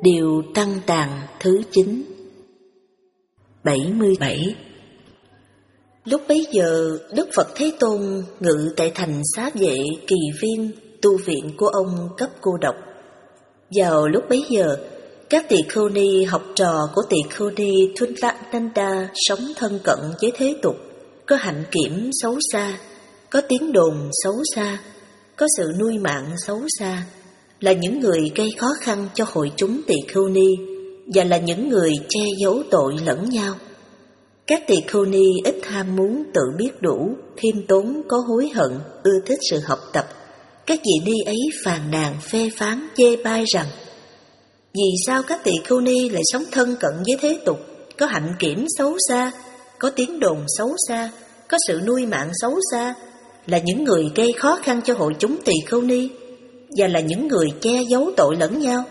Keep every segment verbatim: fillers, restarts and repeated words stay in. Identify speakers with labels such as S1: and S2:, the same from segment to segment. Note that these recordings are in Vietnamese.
S1: Điều Tăng Tàng thứ chín. bảy mươi bảy. Lúc bấy giờ, Đức Phật Thế Tôn ngự tại thành Xá Vệ Kỳ Viên, tu viện của ông cấp cô độc. Vào lúc bấy giờ, các tỳ khưu ni học trò của tỳ khưu ni Thulananda sống thân cận với thế tục, có hạnh kiểm xấu xa, có tiếng đồn xấu xa, có sự nuôi mạng xấu xa, là những người gây khó khăn cho hội chúng tỳ khưu ni và là những người che giấu tội lẫn nhau. Các tỳ khưu ni ít ham muốn tự biết đủ, khiêm tốn, có hối hận, ưa thích sự học tập. Các vị ni ấy phàn nàn, phê phán, chê bai rằng: vì sao các tỳ khưu ni lại sống thân cận với thế tục, có hạnh kiểm xấu xa, có tiếng đồn xấu xa, có sự nuôi mạng xấu xa, là những người gây khó khăn cho hội chúng tỳ khưu ni và là những người che giấu tội lẫn nhau.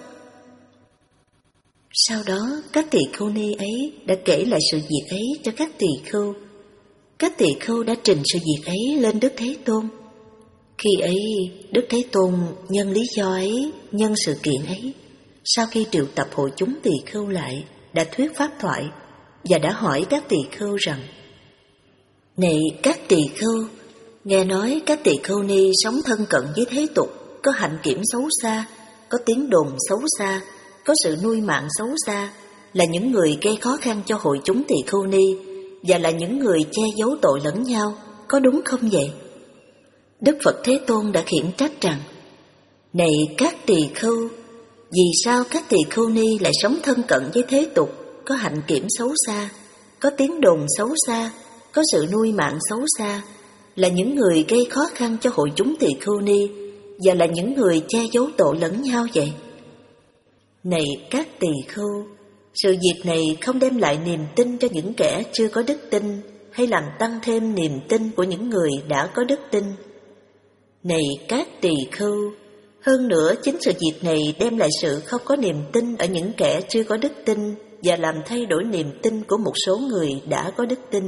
S1: Sau đó, các tỳ khưu ni ấy đã kể lại sự việc ấy cho các tỳ khưu. Các tỳ khưu đã trình sự việc ấy lên Đức Thế Tôn. Khi ấy, Đức Thế Tôn nhân lý do ấy, nhân sự kiện ấy, sau khi triệu tập hội chúng tỳ khưu lại, đã thuyết pháp thoại và đã hỏi các tỳ khưu rằng: này các tỳ khưu, nghe nói các tỳ khưu ni sống thân cận với thế tục, có hạnh kiểm xấu xa, có tiếng đồn xấu xa, có sự nuôi mạng xấu xa, là những người gây khó khăn cho hội chúng tỳ khưu ni và là những người che giấu tội lẫn nhau, có đúng không vậy? Đức Phật Thế Tôn đã khiển trách rằng: này các tỳ khưu, vì sao các tỳ khưu ni lại sống thân cận với thế tục, có hạnh kiểm xấu xa, có tiếng đồn xấu xa, có sự nuôi mạng xấu xa, là những người gây khó khăn cho hội chúng tỳ khưu ni và là những người che giấu tội lẫn nhau vậy? Này các tỳ khưu, sự việc này không đem lại niềm tin cho những kẻ chưa có đức tin, hay làm tăng thêm niềm tin của những người đã có đức tin. Này các tỳ khưu, hơn nữa chính sự việc này đem lại sự không có niềm tin ở những kẻ chưa có đức tin và làm thay đổi niềm tin của một số người đã có đức tin.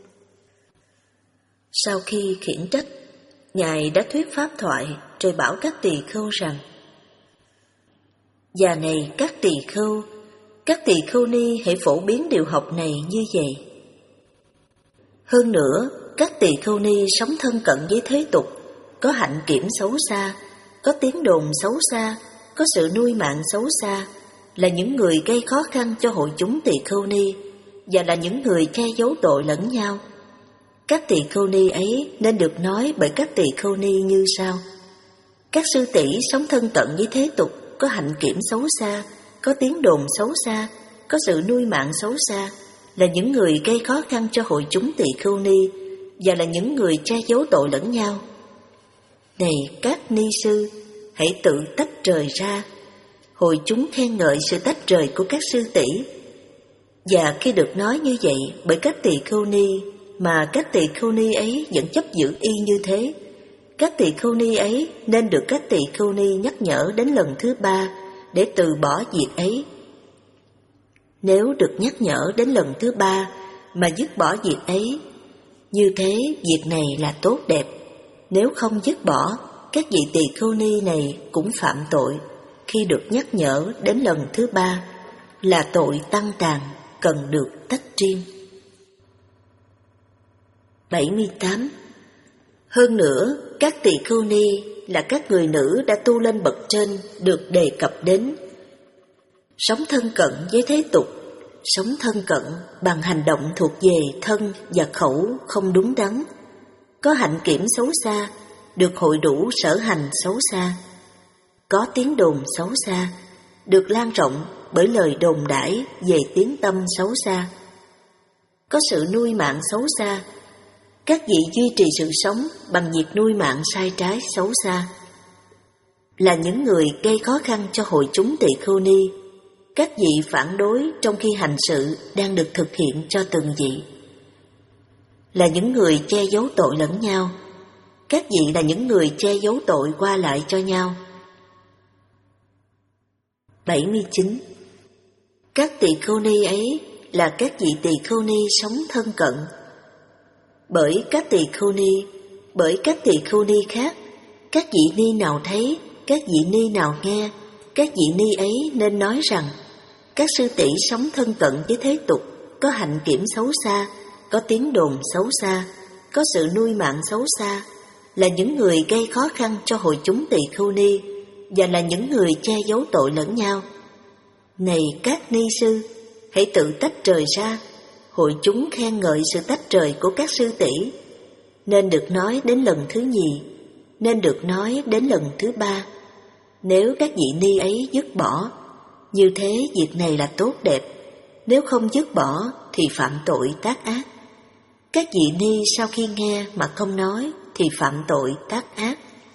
S1: Sau khi khiển trách, Ngài đã thuyết pháp thoại rồi bảo các tỳ khưu rằng: và này các tỳ khưu, các tỳ khưu ni hãy phổ biến điều học này như vậy. Hơn nữa, các tỳ khưu ni sống thân cận với thế tục, có hạnh kiểm xấu xa, có tiếng đồn xấu xa, có sự nuôi mạng xấu xa, là những người gây khó khăn cho hội chúng tỳ khưu ni và là những người che giấu tội lẫn nhau. Các tỳ khưu ni ấy nên được nói bởi các tỳ khưu ni như sau: các sư tỷ sống thân cận với thế tục, có hạnh kiểm xấu xa, có tiếng đồn xấu xa, có sự nuôi mạng xấu xa, là những người gây khó khăn cho hội chúng tỳ khưu ni và là những người che giấu tội lẫn nhau. Này các ni sư, hãy tự tách rời ra. Hội chúng khen ngợi sự tách rời của các sư tỷ. Và khi được nói như vậy bởi các tỳ khưu ni, mà các tỳ khưu ni ấy vẫn chấp giữ y như thế, các tỳ khưu ni ấy nên được các tỳ khưu ni nhắc nhở đến lần thứ ba để từ bỏ việc ấy. Nếu được nhắc nhở đến lần thứ ba mà dứt bỏ việc ấy, như thế việc này là tốt đẹp. Nếu không dứt bỏ, các vị tỳ khưu ni này cũng phạm tội khi được nhắc nhở đến lần thứ ba, là tội tăng tràng, cần được tách riêng. bảy mươi tám. Hơn nữa, các tỳ khưu ni là các người nữ đã tu lên bậc trên được đề cập đến. Sống thân cận với thế tục, sống thân cận bằng hành động thuộc về thân và khẩu không đúng đắn, có hạnh kiểm xấu xa, được hội đủ sở hành xấu xa, có tiếng đồn xấu xa, được lan rộng bởi lời đồn đãi về tiếng tâm xấu xa, có sự nuôi mạng xấu xa. Các vị duy trì sự sống bằng việc nuôi mạng sai trái xấu xa, là những người gây khó khăn cho hội chúng tỳ khưu ni. Các vị phản đối trong khi hành sự đang được thực hiện cho từng vị, là những người che giấu tội lẫn nhau. Các vị là những người che giấu tội qua lại cho nhau. bảy mươi chín. Các tỳ khưu ni ấy là các vị tỳ khưu ni sống thân cận. Bởi các tỳ khưu ni, bởi các tỳ khưu ni khác, các vị ni nào thấy, các vị ni nào nghe, các Các vị ni ấy nên nói rằng các sư tỷ sống thân cận với thế tục, có hạnh kiểm xấu xa, có tiếng đồn xấu xa, có sự nuôi mạng xấu xa, là những người gây khó khăn cho hội chúng tỳ khưu ni và là những người che giấu tội lẫn nhau. Này các ni sư, hãy tự tách rời ra. Hội chúng khen ngợi sự tách rời của các sư tỷ, nên được nói đến lần thứ nhì, nên được nói đến lần thứ ba. Nếu các vị ni ấy dứt bỏ, như thế việc này là tốt đẹp. Nếu không dứt bỏ thì phạm tội tác ác. Các vị ni sau khi nghe mà không nói thì phạm tội tác ác.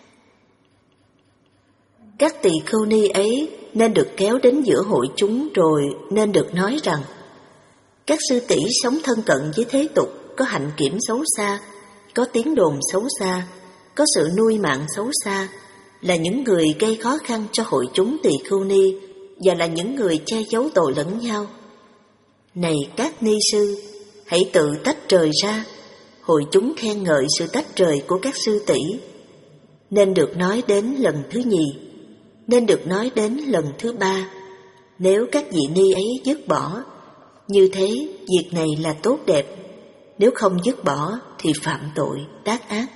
S1: Các tỳ khưu ni ấy nên được kéo đến giữa hội chúng, rồi nên được nói rằng các sư tỷ sống thân cận với thế tục, có hạnh kiểm xấu xa, có tiếng đồn xấu xa, có sự nuôi mạng xấu xa, là những người gây khó khăn cho hội chúng tỳ khưu ni và là những người che giấu tội lẫn nhau. Này các ni sư, hãy tự tách rời ra. Hội chúng khen ngợi sự tách rời của các sư tỷ, nên được nói đến lần thứ nhì, nên được nói đến lần thứ ba. Nếu các vị ni ấy dứt bỏ, như thế việc này là tốt đẹp. Nếu không dứt bỏ thì phạm tội tác ác.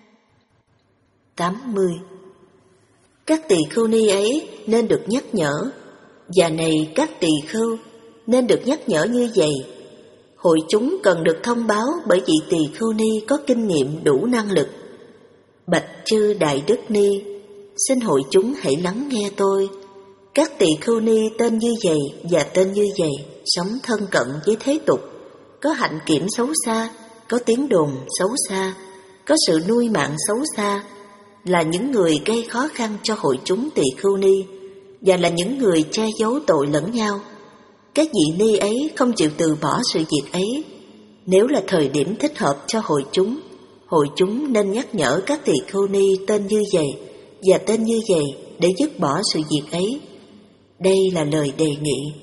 S1: tám mươi. Các tỳ khưu ni ấy nên được nhắc nhở, và này các tỳ khưu, nên được nhắc nhở như vậy. Hội chúng cần được thông báo bởi vị tỳ khưu ni có kinh nghiệm đủ năng lực. Bạch chư Đại Đức Ni, xin hội chúng hãy lắng nghe tôi. Các tỳ khưu ni tên như vậy và tên như vậy sống thân cận với thế tục, có hạnh kiểm xấu xa, có tiếng đồn xấu xa, có sự nuôi mạng xấu xa, là những người gây khó khăn cho hội chúng tỳ khưu ni và là những người che giấu tội lẫn nhau. Các vị ni ấy không chịu từ bỏ sự việc ấy. Nếu là thời điểm thích hợp cho hội chúng, hội chúng nên nhắc nhở các tỳ khưu ni tên như vậy và tên như vậy để dứt bỏ sự việc ấy. Đây là lời đề nghị.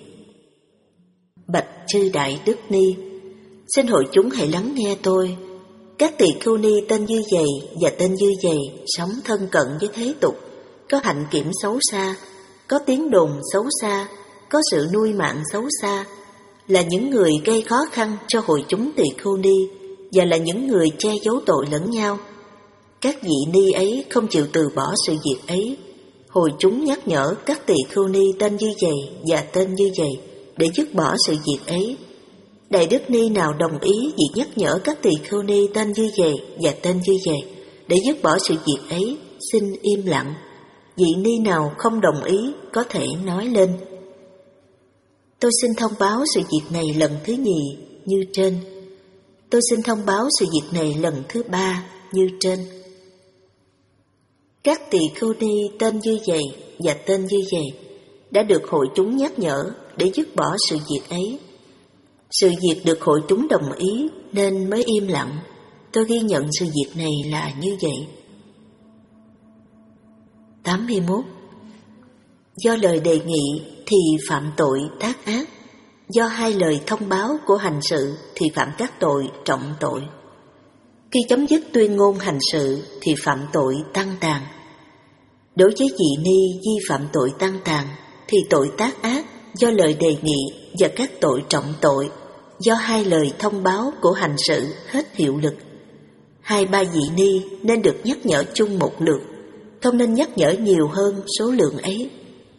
S1: Bạch chư Đại Đức Ni, xin hội chúng hãy lắng nghe tôi. Các tỳ khưu ni tên như vậy và tên như vậy sống thân cận với thế tục, có hạnh kiểm xấu xa, có tiếng đồn xấu xa, có sự nuôi mạng xấu xa, là những người gây khó khăn cho hội chúng tỳ khưu ni và là những người che giấu tội lẫn nhau. Các vị ni ấy không chịu từ bỏ sự việc ấy. Hội chúng nhắc nhở các tỳ khưu ni tên như vậy và tên như vậy để dứt bỏ sự việc ấy. Đại Đức Ni nào đồng ý việc nhắc nhở các tỳ khưu ni tên như vậy và tên như vậy để dứt bỏ sự việc ấy, xin im lặng. Vị ni nào không đồng ý có thể nói lên. Tôi xin thông báo sự việc này lần thứ nhì như trên. Tôi xin thông báo sự việc này lần thứ ba như trên. Các tỳ khưu ni tên như vậy và tên như vậy đã được hội chúng nhắc nhở để dứt bỏ sự việc ấy. Sự việc được hội chúng đồng ý nên mới im lặng. Tôi ghi nhận sự việc này là như vậy. tám mươi mốt. Do lời đề nghị thì phạm tội tác ác. Do hai lời thông báo của hành sự thì phạm các tội trọng tội. Khi chấm dứt tuyên ngôn hành sự thì phạm tội tăng tàn. Đối với vị ni vi phạm tội tăng tàn thì tội tác ác do lời đề nghị và các tội trọng tội do hai lời thông báo của hành sự hết hiệu lực. Hai ba vị ni nên được nhắc nhở chung một lượt, không nên nhắc nhở nhiều hơn số lượng ấy.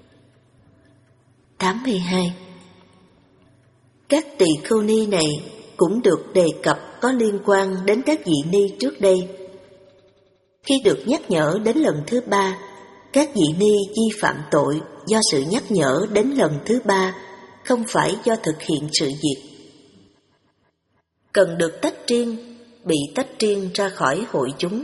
S1: tám mươi hai. Các tỳ khưu ni này cũng được đề cập có liên quan đến các vị ni trước đây. Khi được nhắc nhở đến lần thứ ba, các vị ni vi phạm tội do sự nhắc nhở đến lần thứ ba, không phải do thực hiện sự việc. Cần được tách riêng, bị tách riêng ra khỏi hội chúng.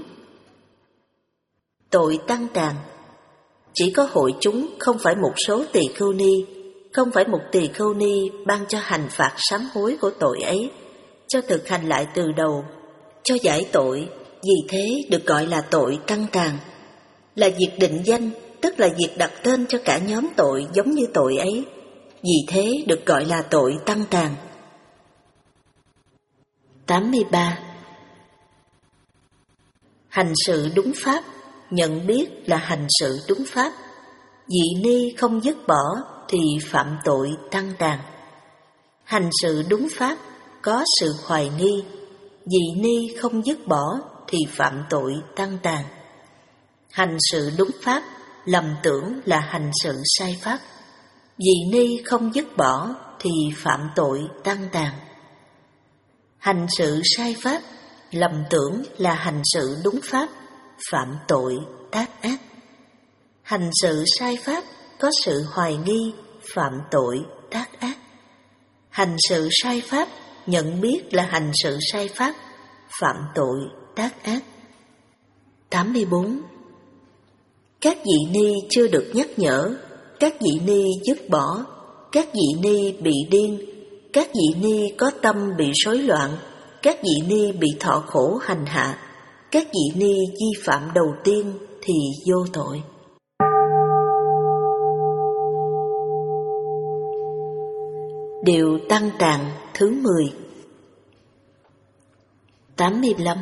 S1: Tội tăng tàn. Chỉ có hội chúng, không phải một số tỳ khưu ni, không phải một tỳ khưu ni ban cho hành phạt sám hối của tội ấy, cho thực hành lại từ đầu, cho giải tội, vì thế được gọi là tội tăng tàn. Là việc định danh, tức là việc đặt tên cho cả nhóm tội giống như tội ấy, vì thế được gọi là tội tăng tàn. tám mươi ba. Hành sự đúng pháp, nhận biết là hành sự đúng pháp. Dị ni không dứt bỏ thì phạm tội tăng đàn. Hành sự đúng pháp, có sự hoài nghi. Dị ni không dứt bỏ thì phạm tội tăng đàn. Hành sự đúng pháp, lầm tưởng là hành sự sai pháp. Dị ni không dứt bỏ thì phạm tội tăng đàn. Hành sự sai pháp, lầm tưởng là hành sự đúng pháp, phạm tội tác ác. Hành sự sai pháp, có sự hoài nghi, phạm tội tác ác. Hành sự sai pháp, nhận biết là hành sự sai pháp, phạm tội tác ác. tám mươi bốn. Các dị ni chưa được nhắc nhở, các dị ni dứt bỏ, các dị ni bị điên, các dị ni có tâm bị rối loạn, các dị ni bị thọ khổ hành hạ, các dị ni vi phạm đầu tiên thì vô tội. Điều tăng tràng thứ mười. tám mươi lăm.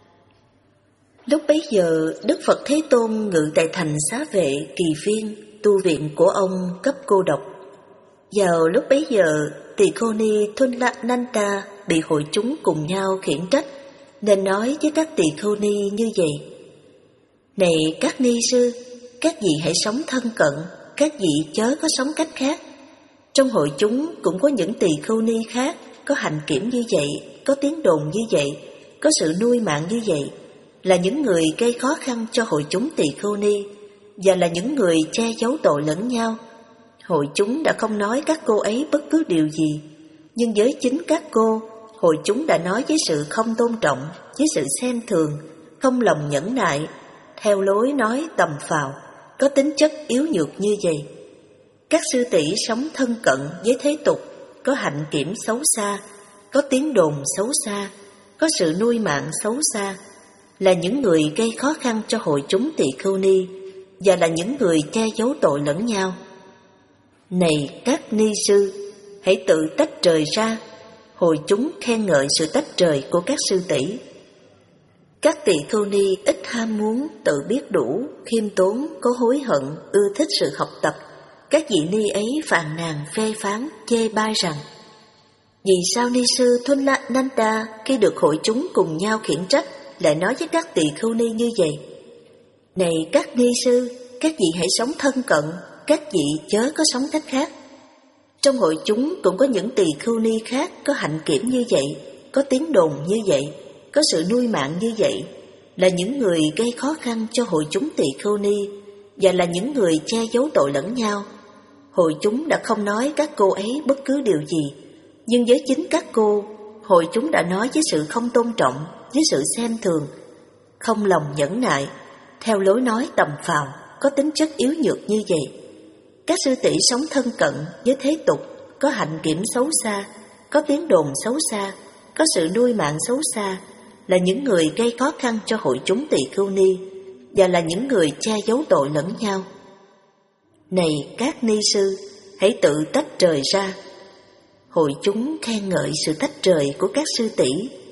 S1: Lúc bấy giờ, Đức Phật Thế Tôn ngự tại thành Xá Vệ Kỳ Viên, tu viện của ông cấp cô độc. Vào lúc bấy giờ, Tỳ Khưu Ni Thunnananda bị hội chúng cùng nhau khiển trách, nên nói với các Tỳ Khưu Ni như vậy: Này các ni sư, các vị hãy sống thân cận, các vị chớ có sống cách khác. Trong hội chúng cũng có những Tỳ Khưu Ni khác, có hành kiểm như vậy, có tiếng đồn như vậy, có sự nuôi mạng như vậy, là những người gây khó khăn cho hội chúng Tỳ Khưu Ni, và là những người che giấu tội lẫn nhau. Hội chúng đã không nói các cô ấy bất cứ điều gì, nhưng với chính các cô, hội chúng đã nói với sự không tôn trọng, với sự xem thường, không lòng nhẫn nại, theo lối nói tầm phào, có tính chất yếu nhược như vậy. Các sư tỷ sống thân cận với thế tục, có hạnh kiểm xấu xa, có tiếng đồn xấu xa, có sự nuôi mạng xấu xa, là những người gây khó khăn cho hội chúng Tỳ Khưu Ni, và là những người che giấu tội lẫn nhau. Này các ni sư, hãy tự tách rời ra. Hội chúng khen ngợi sự tách rời của các sư tỷ. Các Tỳ Khưu Ni ít ham muốn, tự biết đủ, khiêm tốn, có hối hận, ưa thích sự học tập. Các vị ni ấy phàn nàn, phê phán, chê bai rằng: Vì sao ni sư Thunnananda khi được hội chúng cùng nhau khiển trách lại nói với các Tỳ Khưu Ni như vậy? Này các ni sư, các vị hãy sống thân cận, các vị chớ có sống cách khác. Trong hội chúng cũng có những Tỳ Khưu Ni khác, có hạnh kiểm như vậy, có tiếng đồn như vậy, có sự nuôi mạng như vậy, là những người gây khó khăn cho hội chúng Tỳ Khưu Ni, và là những người che giấu tội lẫn nhau. Hội chúng đã không nói các cô ấy bất cứ điều gì, nhưng với chính các cô, hội chúng đã nói với sự không tôn trọng, với sự xem thường, không lòng nhẫn nại, theo lối nói tầm phào, có tính chất yếu nhược như vậy. Các sư tỷ sống thân cận với thế tục, có hạnh kiểm xấu xa, có tiếng đồn xấu xa, có sự nuôi mạng xấu xa, là những người gây khó khăn cho hội chúng Tỳ Khưu Ni, và là những người che giấu tội lẫn nhau. Này các ni sư, hãy tự tách rời ra. Hội chúng khen ngợi sự tách rời của các sư tỷ.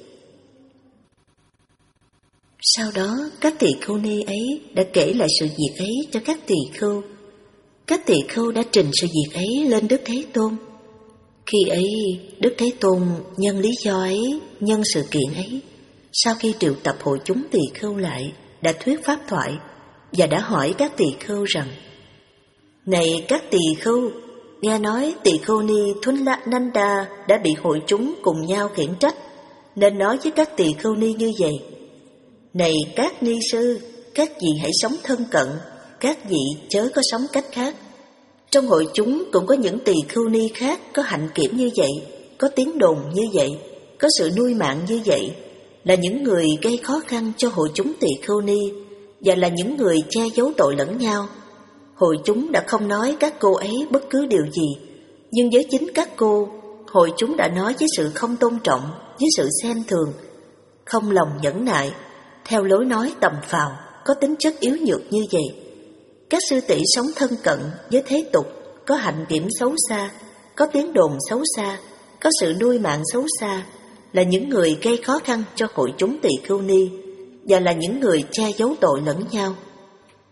S1: Sau đó, các Tỳ Khưu Ni ấy đã kể lại sự việc ấy cho các tỳ khưu. Các tỳ khưu đã trình sự việc ấy lên Đức Thế Tôn. Khi ấy, Đức Thế Tôn nhân lý do ấy, nhân sự kiện ấy, sau khi triệu tập hội chúng tỳ khưu lại, đã thuyết pháp thoại và đã hỏi các tỳ khưu rằng: Này các tỳ khưu, nghe nói Tỳ Khưu Ni Thunnananda đã bị hội chúng cùng nhau khiển trách, nên nói với các tỳ khưu ni như vậy: Này các ni sư, các vị hãy sống thân cận, các vị chớ có sống cách khác. Trong hội chúng cũng có những tỳ khưu ni khác, có hạnh kiểm như vậy, có tiếng đồn như vậy, có sự nuôi mạng như vậy, là những người gây khó khăn cho hội chúng tỳ khưu ni, và là những người che giấu tội lẫn nhau. Hội chúng đã không nói các cô ấy bất cứ điều gì, nhưng với chính các cô, hội chúng đã nói với sự không tôn trọng, với sự xem thường, không lòng nhẫn nại, theo lối nói tầm phào, có tính chất yếu nhược như vậy. Các sư tỷ sống thân cận với thế tục, có hạnh kiểm xấu xa, có tiếng đồn xấu xa, có sự nuôi mạng xấu xa, là những người gây khó khăn cho hội chúng tỳ khưu ni, và là những người che giấu tội lẫn nhau.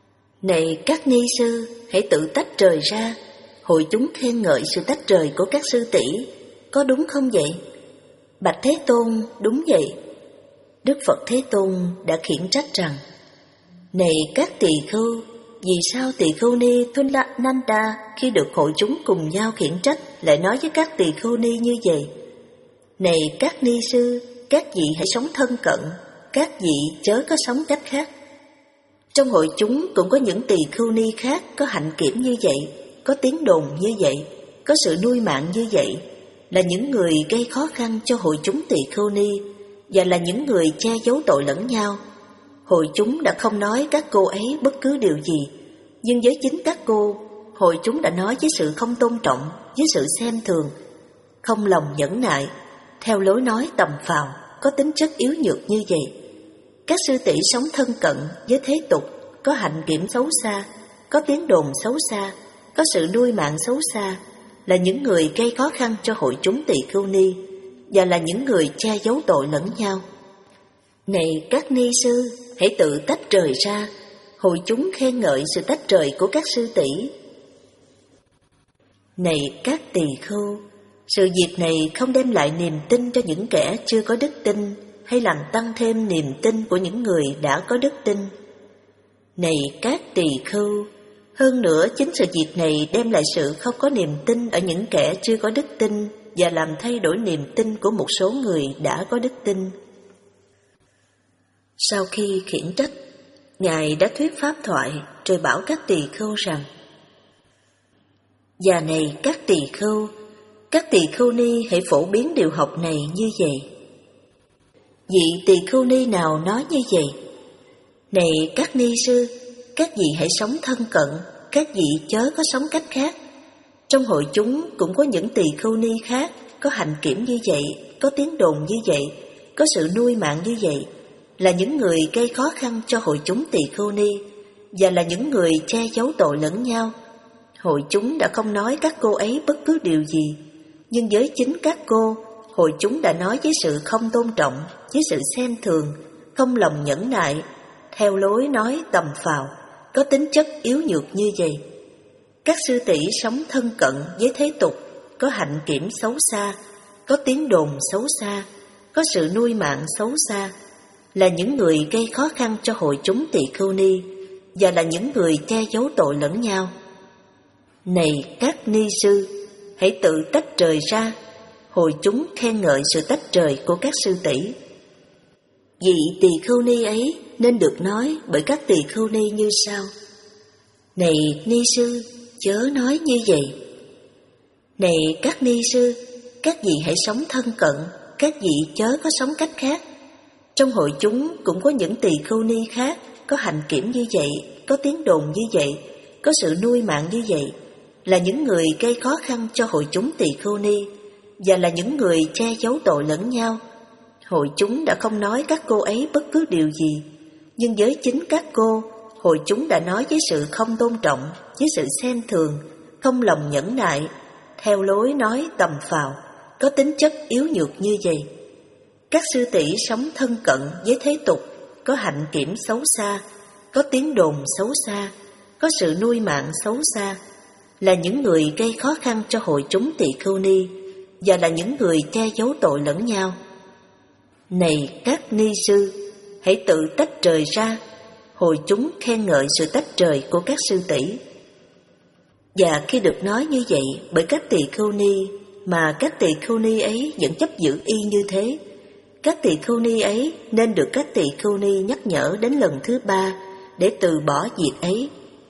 S1: Này các ni sư, hãy tự tách rời ra. Hội chúng khen ngợi sự tách rời của các sư tỷ, có đúng không vậy? Bạch Thế Tôn, đúng vậy. Đức Phật Thế Tôn đã khiển trách rằng: Này các tỳ khưu, vì sao tỳ khưu ni Thulananda khi được hội chúng cùng nhau khiển trách lại nói với các tỳ khưu ni như vậy? Này các ni sư, các vị hãy sống thân cận, các vị chớ có sống cách khác. Trong hội chúng cũng có những tỳ khưu ni khác có hạnh kiểm như vậy, có tiếng đồn như vậy, có sự nuôi mạng như vậy, là những người gây khó khăn cho hội chúng tỳ khưu ni và là những người che giấu tội lẫn nhau. Hội chúng đã không nói các cô ấy bất cứ điều gì, nhưng với chính các cô, hội chúng đã nói với sự không tôn trọng, với sự xem thường, không lòng nhẫn nại, theo lối nói tầm phào, có tính chất yếu nhược như vậy. Các sư tỷ sống thân cận với thế tục, có hạnh kiểm xấu xa, có tiếng đồn xấu xa, có sự nuôi mạng xấu xa, là những người gây khó khăn cho hội chúng tỳ khưu ni và là những người che giấu tội lẫn nhau. Này các ni sư, hãy tự tách rời ra. Hội chúng khen ngợi sự tách rời của các sư tỷ. Này các tỳ khưu, sự việc này không đem lại niềm tin cho những kẻ chưa có đức tin, hay làm tăng thêm niềm tin của những người đã có đức tin. Này các tỳ khưu, hơn nữa chính sự việc này đem lại sự không có niềm tin ở những kẻ chưa có đức tin và làm thay đổi niềm tin của một số người đã có đức tin. Sau khi khiển trách, Ngài đã thuyết pháp thoại rồi bảo các tỳ khưu rằng: Và này các tỳ khưu, các tỳ khưu ni hãy phổ biến điều học này như vậy. Vị tỳ khưu ni nào nói như vậy? Này các ni sư, các vị hãy sống thân cận, các vị chớ có sống cách khác. Trong hội chúng cũng có những tỳ khưu ni khác có hạnh kiểm như vậy, có tiếng đồn như vậy, có sự nuôi mạng như vậy, là những người gây khó khăn cho hội chúng tỳ khưu ni và là những người che giấu tội lẫn nhau. Hội chúng đã không nói các cô ấy bất cứ điều gì, nhưng với chính các cô, hội chúng đã nói với sự không tôn trọng, với sự xem thường, không lòng nhẫn nại, theo lối nói tầm phào, có tính chất yếu nhược như vậy. Các sư tỷ sống thân cận với thế tục, có hạnh kiểm xấu xa, có tiếng đồn xấu xa, có sự nuôi mạng xấu xa, là những người gây khó khăn cho hội chúng tỳ khưu ni và là những người che giấu tội lẫn nhau. Này các ni sư, hãy tự tách rời ra. Hội chúng khen ngợi sự tách rời của các sư tỷ. Vị tỳ khưu ni ấy nên được nói bởi các tỳ khưu ni như sau: Này ni sư, chớ nói như vậy. Này các ni sư, các vị hãy sống thân cận, các vị chớ có sống cách khác. Trong hội chúng cũng có những tỳ khưu ni khác có hạnh kiểm như vậy, có tiếng đồn như vậy, có sự nuôi mạng như vậy, là những người gây khó khăn cho hội chúng tỳ khưu ni và là những người che giấu tội lẫn nhau. Hội chúng đã không nói các cô ấy bất cứ điều gì, nhưng với chính các cô, hội chúng đã nói với sự không tôn trọng, với sự xem thường, không lòng nhẫn nại, theo lối nói tầm phào, có tính chất yếu nhược như vậy. Các sư tỷ sống thân cận với thế tục, có hạnh kiểm xấu xa, có tiếng đồn xấu xa, có sự nuôi mạng xấu xa, là những người gây khó khăn cho hội chúng tỳ khưu ni và là những người che giấu tội lẫn nhau. Này các ni sư, hãy tự tách rời ra. Hội chúng khen ngợi sự tách rời của các sư tỷ. Và khi được nói như vậy bởi các tỳ khưu ni, mà các tỳ khưu ni ấy vẫn chấp giữ y như thế, các tỳ khưu ni ấy nên được các tỳ khưu ni nhắc nhở đến lần thứ ba để từ bỏ việc ấy.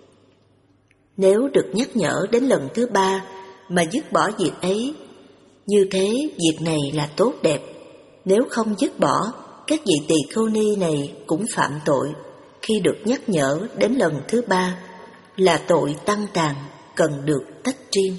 S1: Nếu được nhắc nhở đến lần thứ ba mà dứt bỏ việc ấy, như thế việc này là tốt đẹp. Nếu không dứt bỏ, các vị tỳ khưu ni này cũng phạm tội. Khi được nhắc nhở đến lần thứ ba là tội tăng tàn, cần được tách riêng.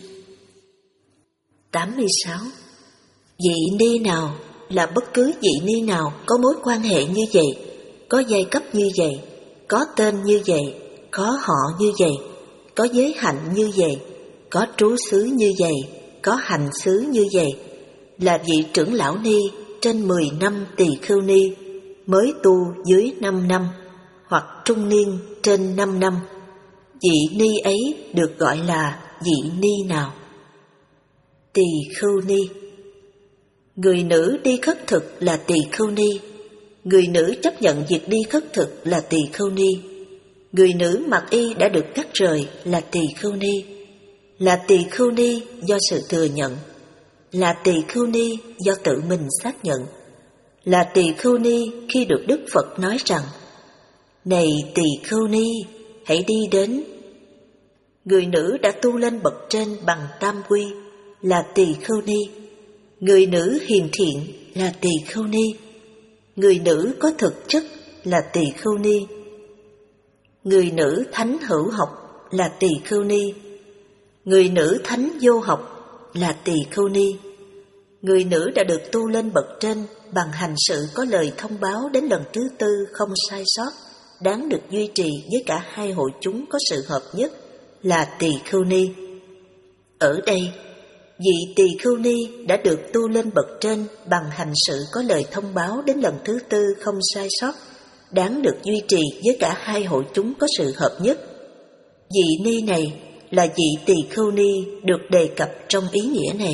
S1: tám mươi sáu. Vị ni nào là bất cứ vị ni nào có mối quan hệ như vậy, có giai cấp như vậy, có tên như vậy, có họ như vậy, có giới hạnh như vậy, có trú xứ như vậy, có hành xứ như vậy, là vị trưởng lão ni trên mười năm tỳ khưu ni, mới tu dưới năm năm, hoặc trung niên trên năm năm, Vị ni ấy được gọi là vị ni nào? Tỳ khưu ni. Người nữ đi khất thực là tỳ khưu ni. Người nữ chấp nhận việc đi khất thực là tỳ khưu ni. Người nữ mặc y đã được cắt rời là tỳ khưu ni. Là tỳ khưu ni do sự thừa nhận. Là tỳ khưu ni do tự mình xác nhận. Là tỳ khưu ni khi được Đức Phật nói rằng: này tỳ khưu ni, hãy đi đến. Người nữ đã tu lên bậc trên bằng tam quy là tỳ khưu ni. Người nữ hiền thiện là tỳ khưu ni. Người nữ có thực chất là tỳ khưu ni. Người nữ thánh hữu học là tỳ khưu ni. Người nữ thánh vô học là tỳ khưu ni. Người nữ đã được tu lên bậc trên bằng hành sự có lời thông báo đến lần thứ tư không sai sót, đáng được duy trì với cả hai hội chúng có sự hợp nhất là tỳ khưu ni. Ở đây, vị tỳ khưu ni đã được tu lên bậc trên bằng hành sự có lời thông báo đến lần thứ tư không sai sót, đáng được duy trì với cả hai hội chúng có sự hợp nhất. Vị ni này là vị tỳ khưu ni được đề cập trong ý nghĩa này.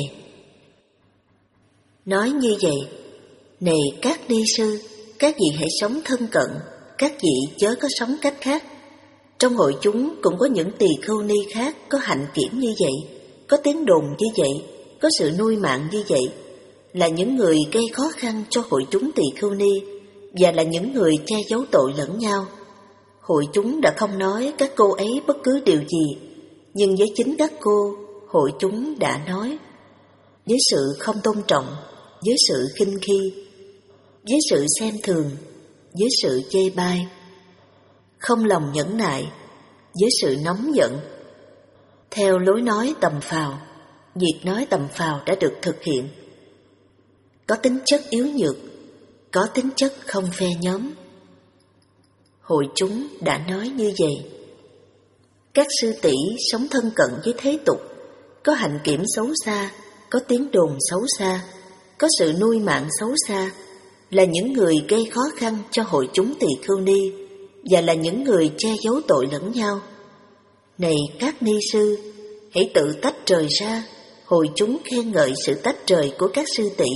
S1: Nói như vậy: này các ni sư, các vị hãy sống thân cận, các vị chớ có sống cách khác. Trong hội chúng cũng có những tỳ khưu ni khác có hạnh kiểm như vậy, có tiếng đồn như vậy, có sự nuôi mạng như vậy, là những người gây khó khăn cho hội chúng tỳ khưu ni và là những người che giấu tội lẫn nhau. Hội chúng đã không nói các cô ấy bất cứ điều gì, nhưng với chính các cô, hội chúng đã nói. Với sự không tôn trọng, với sự khinh khi, với sự xem thường, với sự chê bai, không lòng nhẫn nại, với sự nóng giận. Theo lối nói tầm phào, việc nói tầm phào đã được thực hiện. Có tính chất yếu nhược, có tính chất không phe nhóm. Hội chúng đã nói như vậy. Các sư tỷ sống thân cận với thế tục, có hạnh kiểm xấu xa, có tiếng đồn xấu xa, có sự nuôi mạng xấu xa, là những người gây khó khăn cho hội chúng tỳ khưu ni và là những người che giấu tội lẫn nhau. Này các ni sư, hãy tự tách rời ra. Hội chúng khen ngợi sự tách rời của các sư tỷ.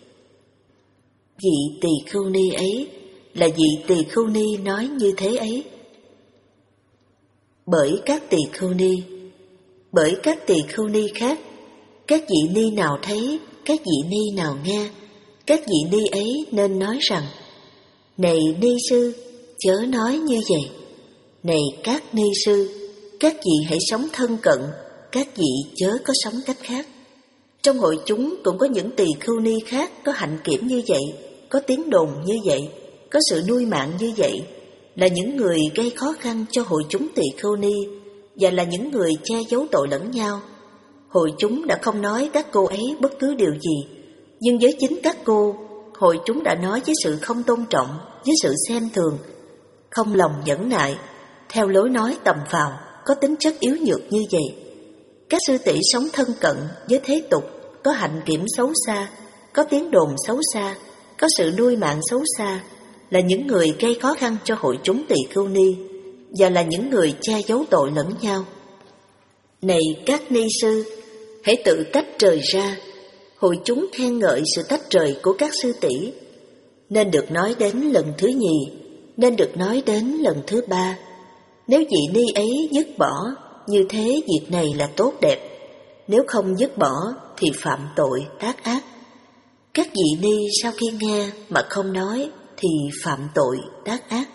S1: Vị tỳ khưu ni ấy là vị tỳ khưu ni nói như thế ấy. Bởi các tỳ khưu ni, bởi các tỳ khưu ni khác, các vị ni nào thấy, các vị ni nào nghe, các vị ni ấy nên nói rằng: này ni sư, chớ nói như vậy. Này các ni sư, các vị hãy sống thân cận, các vị chớ có sống cách khác. Trong hội chúng cũng có những tỳ khưu ni khác có hạnh kiểm như vậy, có tiếng đồn như vậy, có sự nuôi mạng như vậy, là những người gây khó khăn cho hội chúng tỳ khưu ni và là những người che giấu tội lẫn nhau. Hội chúng đã không nói các cô ấy bất cứ điều gì, nhưng với chính các cô, hội chúng đã nói với sự không tôn trọng, với sự xem thường, không lòng nhẫn nại, theo lối nói tầm phào, có tính chất yếu nhược như vậy. Các sư tỷ sống thân cận với thế tục, có hạnh kiểm xấu xa, có tiếng đồn xấu xa, có sự nuôi mạng xấu xa, là những người gây khó khăn cho hội chúng tỳ khưu ni và là những người che giấu tội lẫn nhau. Này các ni sư, hãy tự tách rời ra. Hội chúng khen ngợi sự tách rời của các sư tỷ, nên được nói đến lần thứ nhì, nên được nói đến lần thứ ba. Nếu vị ni ấy dứt bỏ, như thế việc này là tốt đẹp. Nếu không dứt bỏ thì phạm tội tác ác. Các vị ni sau khi nghe mà không nói thì phạm tội tác ác.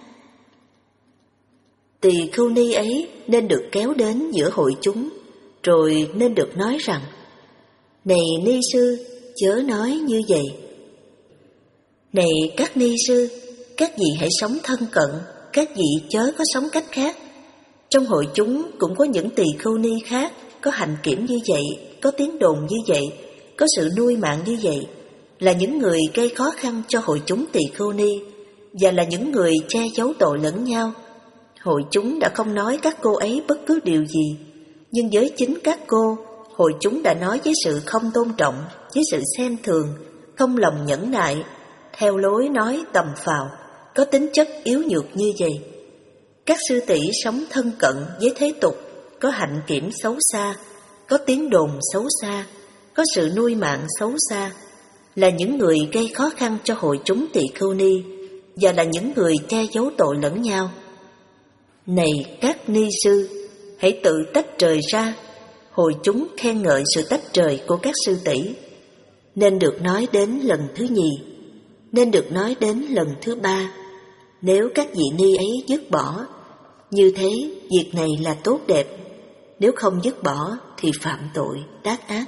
S1: Tỳ khưu ni ấy nên được kéo đến giữa hội chúng, rồi nên được nói rằng: này ni sư, chớ nói như vậy. Này các ni sư, các vị hãy sống thân cận, các vị chớ có sống cách khác. Trong hội chúng cũng có những tỳ khưu ni khác có hạnh kiểm như vậy, có tiếng đồn như vậy, có sự nuôi mạng như vậy, là những người gây khó khăn cho hội chúng tỳ khưu ni và là những người che giấu tội lẫn nhau. Hội chúng đã không nói các cô ấy bất cứ điều gì, nhưng với chính các cô, hội chúng đã nói với sự không tôn trọng, với sự xem thường, không lòng nhẫn nại, theo lối nói tầm phào, có tính chất yếu nhược như vậy. Các sư tỷ sống thân cận với thế tục, có hạnh kiểm xấu xa, có tiếng đồn xấu xa, có sự nuôi mạng xấu xa, là những người gây khó khăn cho hội chúng tỳ khưu ni và là những người che giấu tội lẫn nhau. Này các ni sư, hãy tự tách rời ra. Hội chúng khen ngợi sự tách rời của các sư tỷ, nên được nói đến lần thứ nhì, nên được nói đến lần thứ ba. Nếu các vị ni ấy dứt bỏ, như thế việc này là tốt đẹp. Nếu không dứt bỏ thì phạm tội đát ác.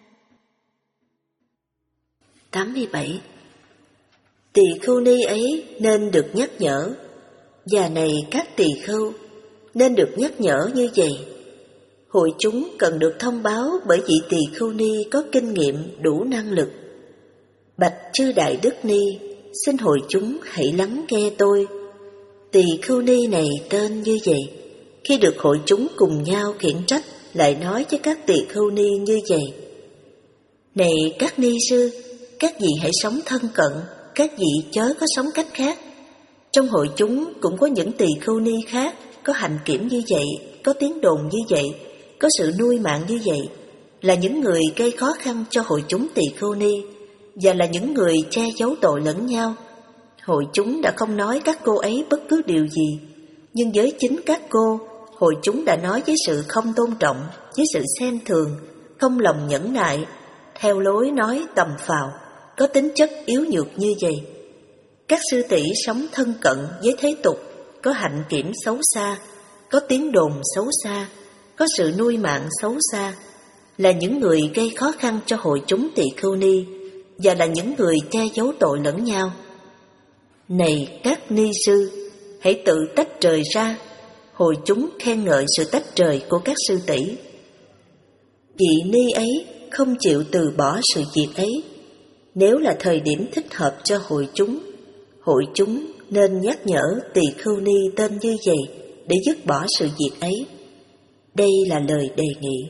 S1: tám mươi bảy. Tỳ khưu ni ấy nên được nhắc nhở. Và này các tỳ khưu, nên được nhắc nhở như vậy. Hội chúng cần được thông báo bởi vị tỳ khưu ni có kinh nghiệm đủ năng lực. Bạch chư đại đức ni, xin hội chúng hãy lắng nghe tôi. Tỳ khưu ni này tên như vậy. Khi được hội chúng cùng nhau khiển trách, lại nói với các tỳ khưu ni như vậy. Này các ni sư, các vị hãy sống thân cận, các vị chớ có sống cách khác. Trong hội chúng cũng có những tỳ khưu ni khác, có hành kiểm như vậy, có tiếng đồn như vậy, có sự nuôi mạng như vậy, là những người gây khó khăn cho hội chúng tỳ khưu ni và là những người che giấu tội lẫn nhau. Hội chúng đã không nói các cô ấy bất cứ điều gì, nhưng với chính các cô, hội chúng đã nói với sự không tôn trọng, với sự xem thường, không lòng nhẫn nại, theo lối nói tầm phào, có tính chất yếu nhược như vậy. Các sư tỷ sống thân cận với thế tục, có hạnh kiểm xấu xa, có tiếng đồn xấu xa, có sự nuôi mạng xấu xa, là những người gây khó khăn cho hội chúng tỳ khưu ni và là những người che giấu tội lẫn nhau. Này các ni sư, hãy tự tách rời ra. Hội chúng khen ngợi sự tách rời của các sư tỷ. Vị ni ấy không chịu từ bỏ sự việc ấy. Nếu là thời điểm thích hợp cho hội chúng, hội chúng nên nhắc nhở tỳ khưu ni tên như vậy để dứt bỏ sự việc ấy. Đây là lời đề nghị.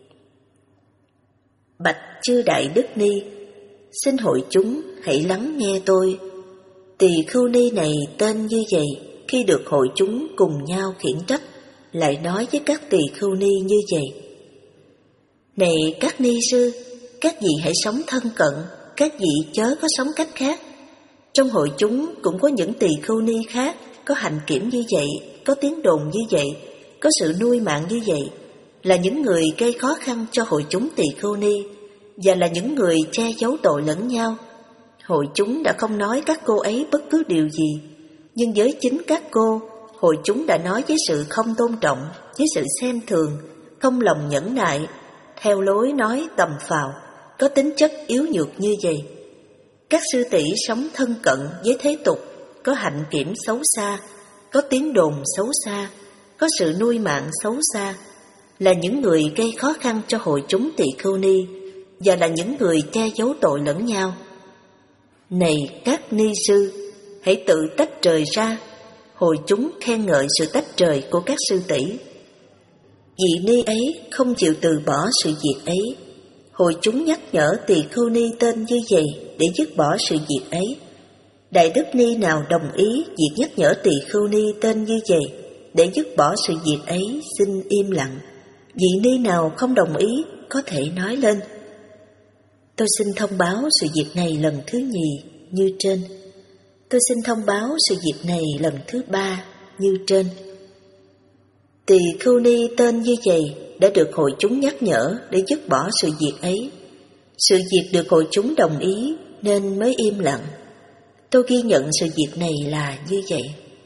S1: Bạch chư đại đức ni, xin hội chúng hãy lắng nghe tôi. Tỳ khưu ni này tên như vậy, khi được hội chúng cùng nhau khiển trách, lại nói với các tỳ khưu ni như vậy. Này các ni sư, các vị hãy sống thân cận, các vị chớ có sống cách khác. Trong hội chúng cũng có những tỳ khưu ni khác, có hành kiểm như vậy, có tiếng đồn như vậy, có sự nuôi mạng như vậy, là những người gây khó khăn cho hội chúng tỳ khưu ni và là những người che giấu tội lẫn nhau. Hội chúng đã không nói các cô ấy bất cứ điều gì, nhưng với chính các cô, hội chúng đã nói với sự không tôn trọng, với sự xem thường, không lòng nhẫn nại, theo lối nói tầm phào, có tính chất yếu nhược như vậy. Các sư tỷ sống thân cận với thế tục, có hạnh kiểm xấu xa, có tiếng đồn xấu xa, có sự nuôi mạng xấu xa, là những người gây khó khăn cho hội chúng tỳ khưu ni và là những người che giấu tội lẫn nhau. Này các ni sư, hãy tự tách rời ra. Hội chúng khen ngợi sự tách rời của các sư tỷ. Vị ni ấy không chịu từ bỏ sự việc ấy. Hội chúng nhắc nhở tỳ khưu ni tên như vậy để dứt bỏ sự việc ấy. Đại đức ni nào đồng ý việc nhắc nhở tỳ khưu ni tên như vậy để dứt bỏ sự việc ấy xin im lặng. Vị ni nào không đồng ý có thể nói lên. Tôi xin thông báo sự việc này lần thứ nhì như trên. Tôi xin thông báo sự việc này lần thứ ba như trên. Tỳ khưu ni tên như vậy đã được hội chúng nhắc nhở để dứt bỏ sự việc ấy. Sự việc được hội chúng đồng ý nên mới im lặng. Tôi ghi nhận sự việc này là như vậy.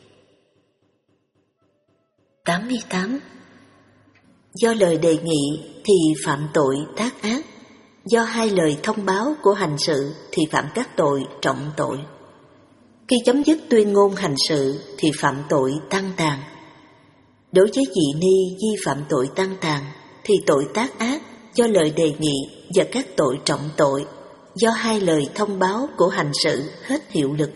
S1: tám mươi tám. Do lời đề nghị thì phạm tội tác ác. Do hai lời thông báo của hành sự thì phạm các tội trọng tội. Khi chấm dứt tuyên ngôn hành sự thì phạm tội tăng tàn. Đối với vị ni vi phạm tội tăng tàn thì tội tác ác do lời đề nghị và các tội trọng tội do hai lời thông báo của hành sự hết hiệu lực.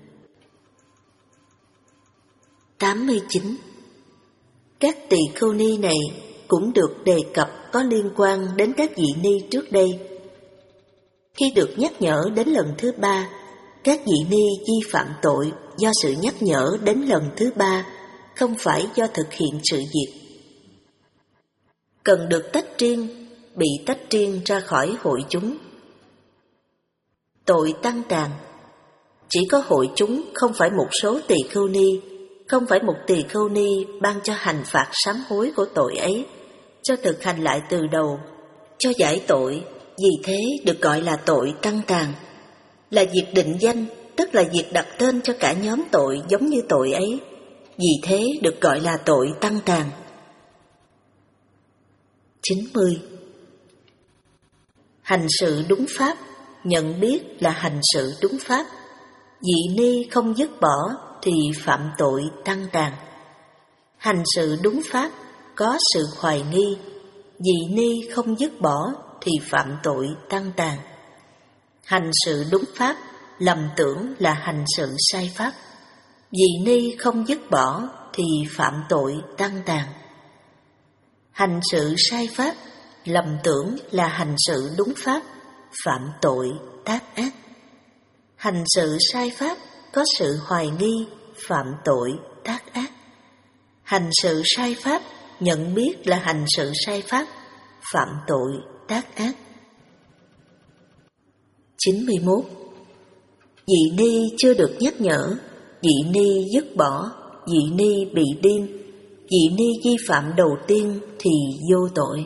S1: tám mươi chín. Các tỳ khưu ni này cũng được đề cập có liên quan đến các vị ni trước đây. Khi được nhắc nhở đến lần thứ ba, các vị ni vi phạm tội do sự nhắc nhở đến lần thứ ba không phải do thực hiện sự việc. Cần được tách riêng, bị tách riêng ra khỏi hội chúng. Tội tăng tàn. Chỉ có hội chúng, không phải một số tỳ khưu ni, không phải một tỳ khưu ni ban cho hành phạt sám hối của tội ấy, cho thực hành lại từ đầu, cho giải tội, vì thế được gọi là tội tăng tàn. Là việc định danh, tức là việc đặt tên cho cả nhóm tội giống như tội ấy, vì thế được gọi là tội tăng tàn. chín mươi. Hành sự đúng pháp, nhận biết là hành sự đúng pháp. Dị ni không dứt bỏ thì phạm tội tăng tàn. Hành sự đúng pháp, có sự hoài nghi, dị ni không dứt bỏ thì phạm tội tăng tàn. Hành sự đúng pháp, lầm tưởng là hành sự sai pháp, dị ni không dứt bỏ thì phạm tội tăng tàn. Hành sự sai pháp, lầm tưởng là hành sự đúng pháp, phạm tội tác ác. Hành sự sai pháp, có sự hoài nghi, phạm tội tác ác. Hành sự sai pháp, nhận biết là hành sự sai pháp, phạm tội tác ác. chín mươi mốt. Dị ni chưa được nhắc nhở, dị ni dứt bỏ, dị ni bị điên, dị ni vi phạm đầu tiên thì vô tội.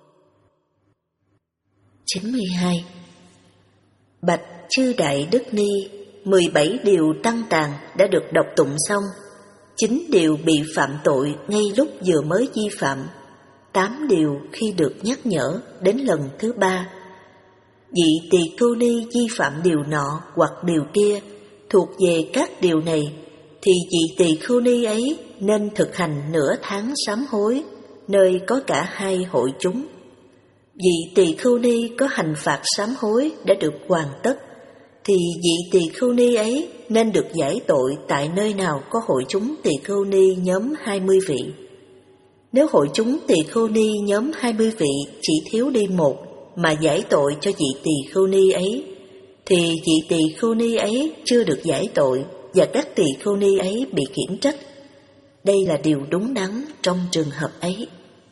S1: chín mươi hai. Bạch chư Đại Đức Ni, mười bảy điều tăng tàn đã được đọc tụng xong, chín điều bị phạm tội ngay lúc vừa mới vi phạm, tám điều khi được nhắc nhở đến lần thứ ba. Vị tỳ khưu ni vi phạm điều nọ hoặc điều kia thuộc về các điều này, thì vị tỳ khưu ni ấy nên thực hành nửa tháng sám hối, nơi có cả hai hội chúng. Vị tỳ khưu ni có hành phạt sám hối đã được hoàn tất, thì vị tỳ khưu ni ấy nên được giải tội tại nơi nào có hội chúng tỳ khưu ni nhóm hai mươi vị. Nếu hội chúng tỳ khưu ni nhóm hai mươi vị chỉ thiếu đi một mà giải tội cho vị tỳ khưu ni ấy, thì vị tỳ khưu ni ấy chưa được giải tội và các tỳ khưu ni ấy bị khiển trách. Đây là điều đúng đắn trong trường hợp ấy.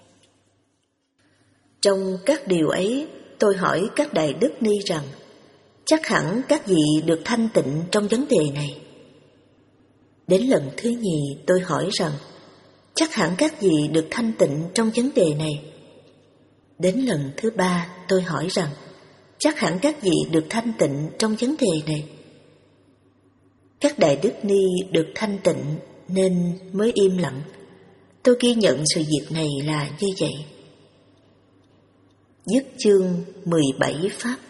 S1: Trong các điều ấy, tôi hỏi các Đại Đức Ni rằng, chắc hẳn các vị được thanh tịnh trong vấn đề này. Đến lần thứ nhì tôi hỏi rằng, chắc hẳn các vị được thanh tịnh trong vấn đề này. Đến lần thứ ba tôi hỏi rằng, chắc hẳn các vị được thanh tịnh trong vấn đề này. Các Đại Đức Ni được thanh tịnh nên mới im lặng. Tôi ghi nhận sự việc này là như vậy. Dứt chương mười bảy pháp.